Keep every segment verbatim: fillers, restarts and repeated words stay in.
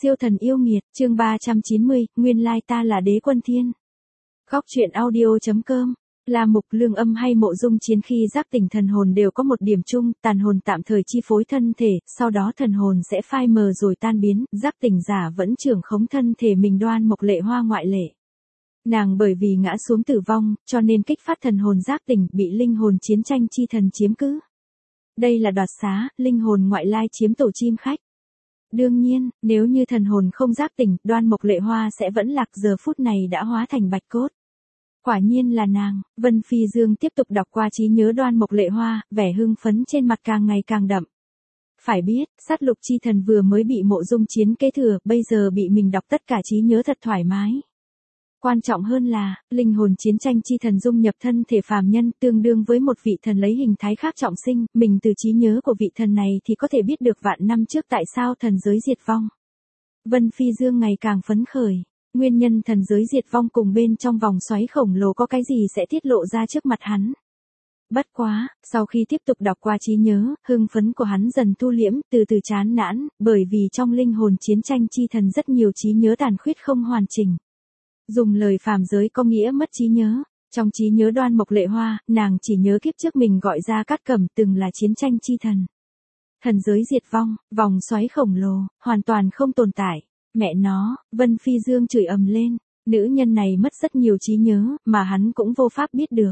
Siêu thần yêu nghiệt, chương ba trăm chín mươi, nguyên lai ta là đế quân thiên. Góc truyện audio.com. Là Mục Lương Âm hay Mộ Dung Chiến khi giác tỉnh thần hồn đều có một điểm chung, tàn hồn tạm thời chi phối thân thể, sau đó thần hồn sẽ phai mờ rồi tan biến, giác tỉnh giả vẫn trưởng khống thân thể mình. Đoan Mộc Lệ Hoa ngoại lệ. Nàng bởi vì ngã xuống tử vong, cho nên kích phát thần hồn giác tỉnh, bị linh hồn chiến tranh chi thần chiếm cứ. Đây là đoạt xá, linh hồn ngoại lai chiếm tổ chim khách. Đương nhiên, nếu như thần hồn không giác tỉnh, Đoan Mộc Lệ Hoa sẽ vẫn lạc, giờ phút này đã hóa thành bạch cốt. Quả nhiên là nàng. Vân Phi Dương tiếp tục đọc qua trí nhớ Đoan Mộc Lệ Hoa, vẻ hưng phấn trên mặt càng ngày càng đậm. Phải biết, sát lục chi thần vừa mới bị Mộ Dung Chiến kế thừa, bây giờ bị mình đọc tất cả trí nhớ thật thoải mái. Quan trọng hơn là, linh hồn chiến tranh chi thần dung nhập thân thể phàm nhân, tương đương với một vị thần lấy hình thái khác trọng sinh, mình từ trí nhớ của vị thần này thì có thể biết được vạn năm trước tại sao thần giới diệt vong. Vân Phi Dương ngày càng phấn khởi, nguyên nhân thần giới diệt vong cùng bên trong vòng xoáy khổng lồ có cái gì sẽ tiết lộ ra trước mặt hắn. Bất quá, sau khi tiếp tục đọc qua trí nhớ, hưng phấn của hắn dần thu liễm, từ từ chán nản, bởi vì trong linh hồn chiến tranh chi thần rất nhiều trí nhớ tàn khuyết không hoàn chỉnh. Dùng lời phàm giới có nghĩa mất trí nhớ. Trong trí nhớ Đoan Mộc Lệ Hoa, nàng chỉ nhớ kiếp trước mình gọi ra Cát Cẩm từng là chiến tranh chi thần. Thần giới diệt vong, vòng xoáy khổng lồ, hoàn toàn không tồn tại. Mẹ nó, Vân Phi Dương chửi ầm lên, nữ nhân này mất rất nhiều trí nhớ, mà hắn cũng vô pháp biết được.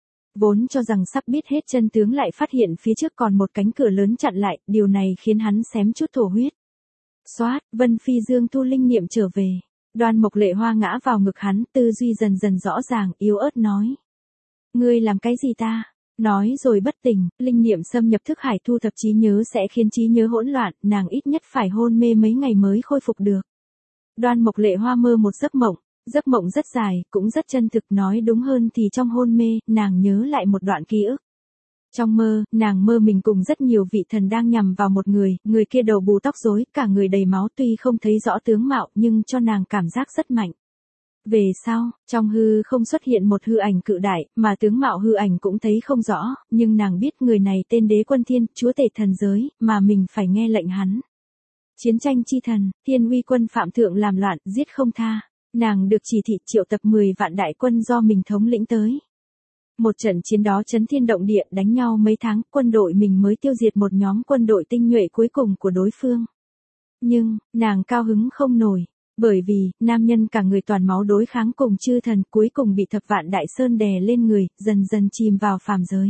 Vốn cho rằng sắp biết hết chân tướng lại phát hiện phía trước còn một cánh cửa lớn chặn lại, điều này khiến hắn xém chút thổ huyết. Xoát, Vân Phi Dương thu linh niệm trở về. Đoan Mộc Lệ Hoa ngã vào ngực hắn, tư duy dần dần rõ ràng, yếu ớt nói. Ngươi làm cái gì ta? Nói rồi bất tỉnh, linh niệm xâm nhập thức hải thu thập trí nhớ sẽ khiến trí nhớ hỗn loạn, nàng ít nhất phải hôn mê mấy ngày mới khôi phục được. Đoan Mộc Lệ Hoa mơ một giấc mộng, giấc mộng rất dài, cũng rất chân thực, nói đúng hơn thì trong hôn mê, nàng nhớ lại một đoạn ký ức. Trong mơ, nàng mơ mình cùng rất nhiều vị thần đang nhằm vào một người, người kia đầu bù tóc rối, cả người đầy máu, tuy không thấy rõ tướng mạo nhưng cho nàng cảm giác rất mạnh. Về sau, trong hư không xuất hiện một hư ảnh cự đại, mà tướng mạo hư ảnh cũng thấy không rõ, nhưng nàng biết người này tên Đế Quân Thiên, chúa tể thần giới, mà mình phải nghe lệnh hắn. Chiến tranh chi thần, Thiên Uy Quân phạm thượng làm loạn, giết không tha. Nàng được chỉ thị triệu tập mười vạn đại quân do mình thống lĩnh tới. Một trận chiến đó chấn thiên động địa, đánh nhau mấy tháng, quân đội mình mới tiêu diệt một nhóm quân đội tinh nhuệ cuối cùng của đối phương. Nhưng, nàng cao hứng không nổi, bởi vì, nam nhân cả người toàn máu đối kháng cùng chư thần cuối cùng bị thập vạn đại sơn đè lên người, dần dần chìm vào phàm giới.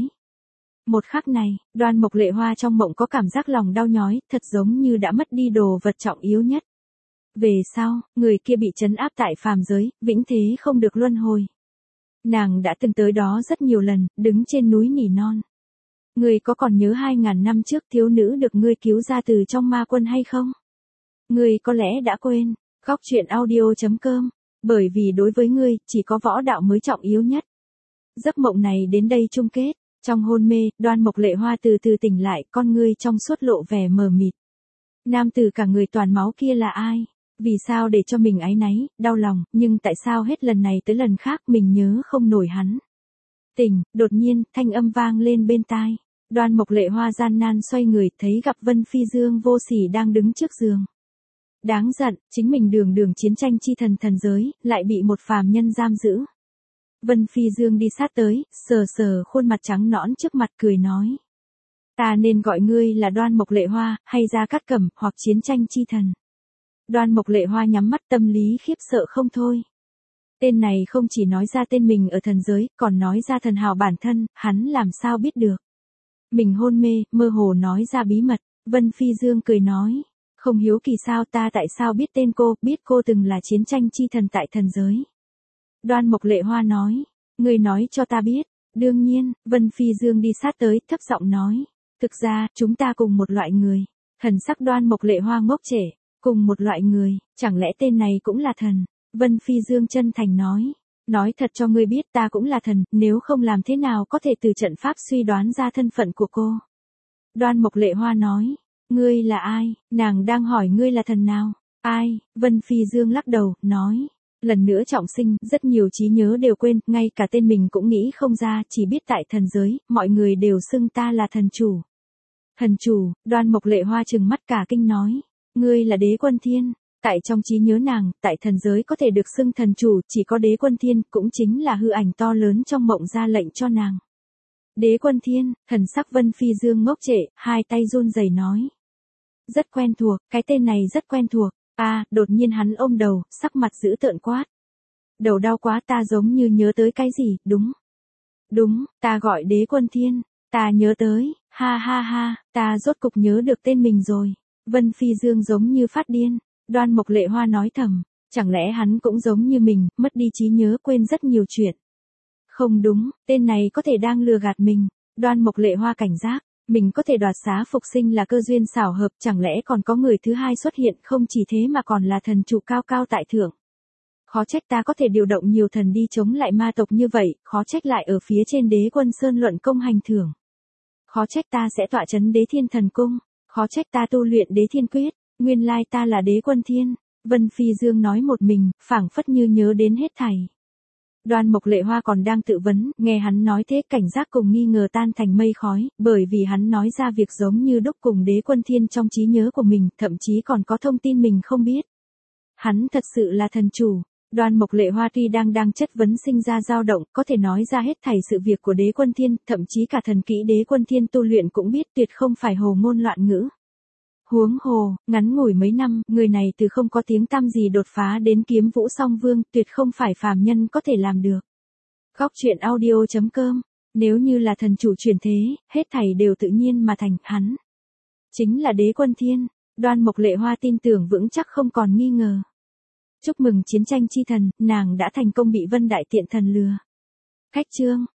Một khắc này, Đoan Mộc Lệ Hoa trong mộng có cảm giác lòng đau nhói, thật giống như đã mất đi đồ vật trọng yếu nhất. Về sau, người kia bị trấn áp tại phàm giới, vĩnh thế không được luân hồi. Nàng đã từng tới đó rất nhiều lần, đứng trên núi nỉ non. Ngươi có còn nhớ hai ngàn năm trước thiếu nữ được ngươi cứu ra từ trong ma quân hay không? Ngươi có lẽ đã quên. Góc truyện audio.com. Bởi vì đối với ngươi, chỉ có võ đạo mới trọng yếu nhất. Giấc mộng này đến đây chung kết. Trong hôn mê, Đoan Mộc Lệ Hoa từ từ tỉnh lại, con ngươi trong suốt lộ vẻ mờ mịt. Nam tử cả người toàn máu kia là ai? Vì sao để cho mình áy náy, đau lòng, nhưng tại sao hết lần này tới lần khác mình nhớ không nổi hắn? Tỉnh, đột nhiên, thanh âm vang lên bên tai. Đoan Mộc Lệ Hoa gian nan xoay người, thấy gặp Vân Phi Dương vô sỉ đang đứng trước giường. Đáng giận, chính mình đường đường chiến tranh chi thần thần giới, lại bị một phàm nhân giam giữ. Vân Phi Dương đi sát tới, sờ sờ khuôn mặt trắng nõn trước mặt cười nói. Ta nên gọi ngươi là Đoan Mộc Lệ Hoa, hay Gia Cát Cẩm, hoặc chiến tranh chi thần. Đoan Mộc Lệ Hoa nhắm mắt, tâm lý khiếp sợ không thôi. Tên này không chỉ nói ra tên mình ở thần giới, còn nói ra thần hào bản thân, hắn làm sao biết được. Mình hôn mê, mơ hồ nói ra bí mật, Vân Phi Dương cười nói. Không hiếu kỳ sao, ta tại sao biết tên cô, biết cô từng là chiến tranh chi thần tại thần giới. Đoan Mộc Lệ Hoa nói, ngươi nói cho ta biết. Đương nhiên, Vân Phi Dương đi sát tới, thấp giọng nói. Thực ra, chúng ta cùng một loại người. Thần sắc Đoan Mộc Lệ Hoa ngốc trệ. Cùng một loại người, chẳng lẽ tên này cũng là thần? Vân Phi Dương chân thành nói. Nói thật cho ngươi biết, ta cũng là thần, nếu không làm thế nào có thể từ trận pháp suy đoán ra thân phận của cô. Đoan Mộc Lệ Hoa nói. Ngươi là ai? Nàng đang hỏi ngươi là thần nào? Ai? Vân Phi Dương lắc đầu, nói. Lần nữa trọng sinh, rất nhiều trí nhớ đều quên, ngay cả tên mình cũng nghĩ không ra, chỉ biết tại thần giới, mọi người đều xưng ta là thần chủ. Thần chủ, Đoan Mộc Lệ Hoa trừng mắt cả kinh nói. Ngươi là Đế Quân Thiên. Tại trong trí nhớ nàng, tại thần giới có thể được xưng thần chủ, chỉ có đế quân thiên, cũng chính là hư ảnh to lớn trong mộng ra lệnh cho nàng. Đế quân thiên, thần sắc Vân Phi Dương ngốc trệ, hai tay run rẩy nói. Rất quen thuộc, cái tên này rất quen thuộc. A, à, đột nhiên hắn ôm đầu, sắc mặt dữ tợn quát. Đầu đau quá, ta giống như nhớ tới cái gì, đúng. Đúng, ta gọi đế quân thiên, ta nhớ tới, ha ha ha, ta rốt cục nhớ được tên mình rồi. Vân Phi Dương giống như phát điên. Đoan Mộc Lệ Hoa nói thầm, chẳng lẽ hắn cũng giống như mình, mất đi trí nhớ, quên rất nhiều chuyện. Không đúng, tên này có thể đang lừa gạt mình. Đoan Mộc Lệ Hoa cảnh giác, mình có thể đoạt xá phục sinh là cơ duyên xảo hợp, chẳng lẽ còn có người thứ hai xuất hiện, không chỉ thế mà còn là thần chủ cao cao tại thượng. Khó trách ta có thể điều động nhiều thần đi chống lại ma tộc như vậy, khó trách lại ở phía trên Đế Quân Sơn luận công hành thưởng. Khó trách ta sẽ tọa trấn Đế Thiên Thần Cung, khó trách ta tu luyện Đế Thiên Quyết, nguyên lai ta là Đế Quân Thiên. Vân Phi Dương nói một mình, phảng phất như nhớ đến hết thảy. Đoan Mộc Lệ Hoa còn đang tự vấn, nghe hắn nói thế, cảnh giác cùng nghi ngờ tan thành mây khói, bởi vì hắn nói ra việc giống như đúc cùng Đế Quân Thiên trong trí nhớ của mình, thậm chí còn có thông tin mình không biết. Hắn thật sự là thần chủ. Đoan Mộc Lệ Hoa tuy đang đang chất vấn sinh ra dao động, có thể nói ra hết thảy sự việc của Đế Quân Thiên, thậm chí cả thần kỹ Đế Quân Thiên tu luyện cũng biết, tuyệt không phải hồ ngôn loạn ngữ. Huống hồ, ngắn ngủi mấy năm, người này từ không có tiếng tăm gì đột phá đến kiếm vũ song vương, tuyệt không phải phàm nhân có thể làm được. Góc truyện audio chấm com, nếu như là thần chủ truyền thế, hết thảy đều tự nhiên mà thành, hắn chính là Đế Quân Thiên. Đoan Mộc Lệ Hoa tin tưởng vững chắc không còn nghi ngờ. Chúc mừng chiến tranh chi thần, nàng đã thành công bị Vân Đại Tiện Thần lừa. Cách chương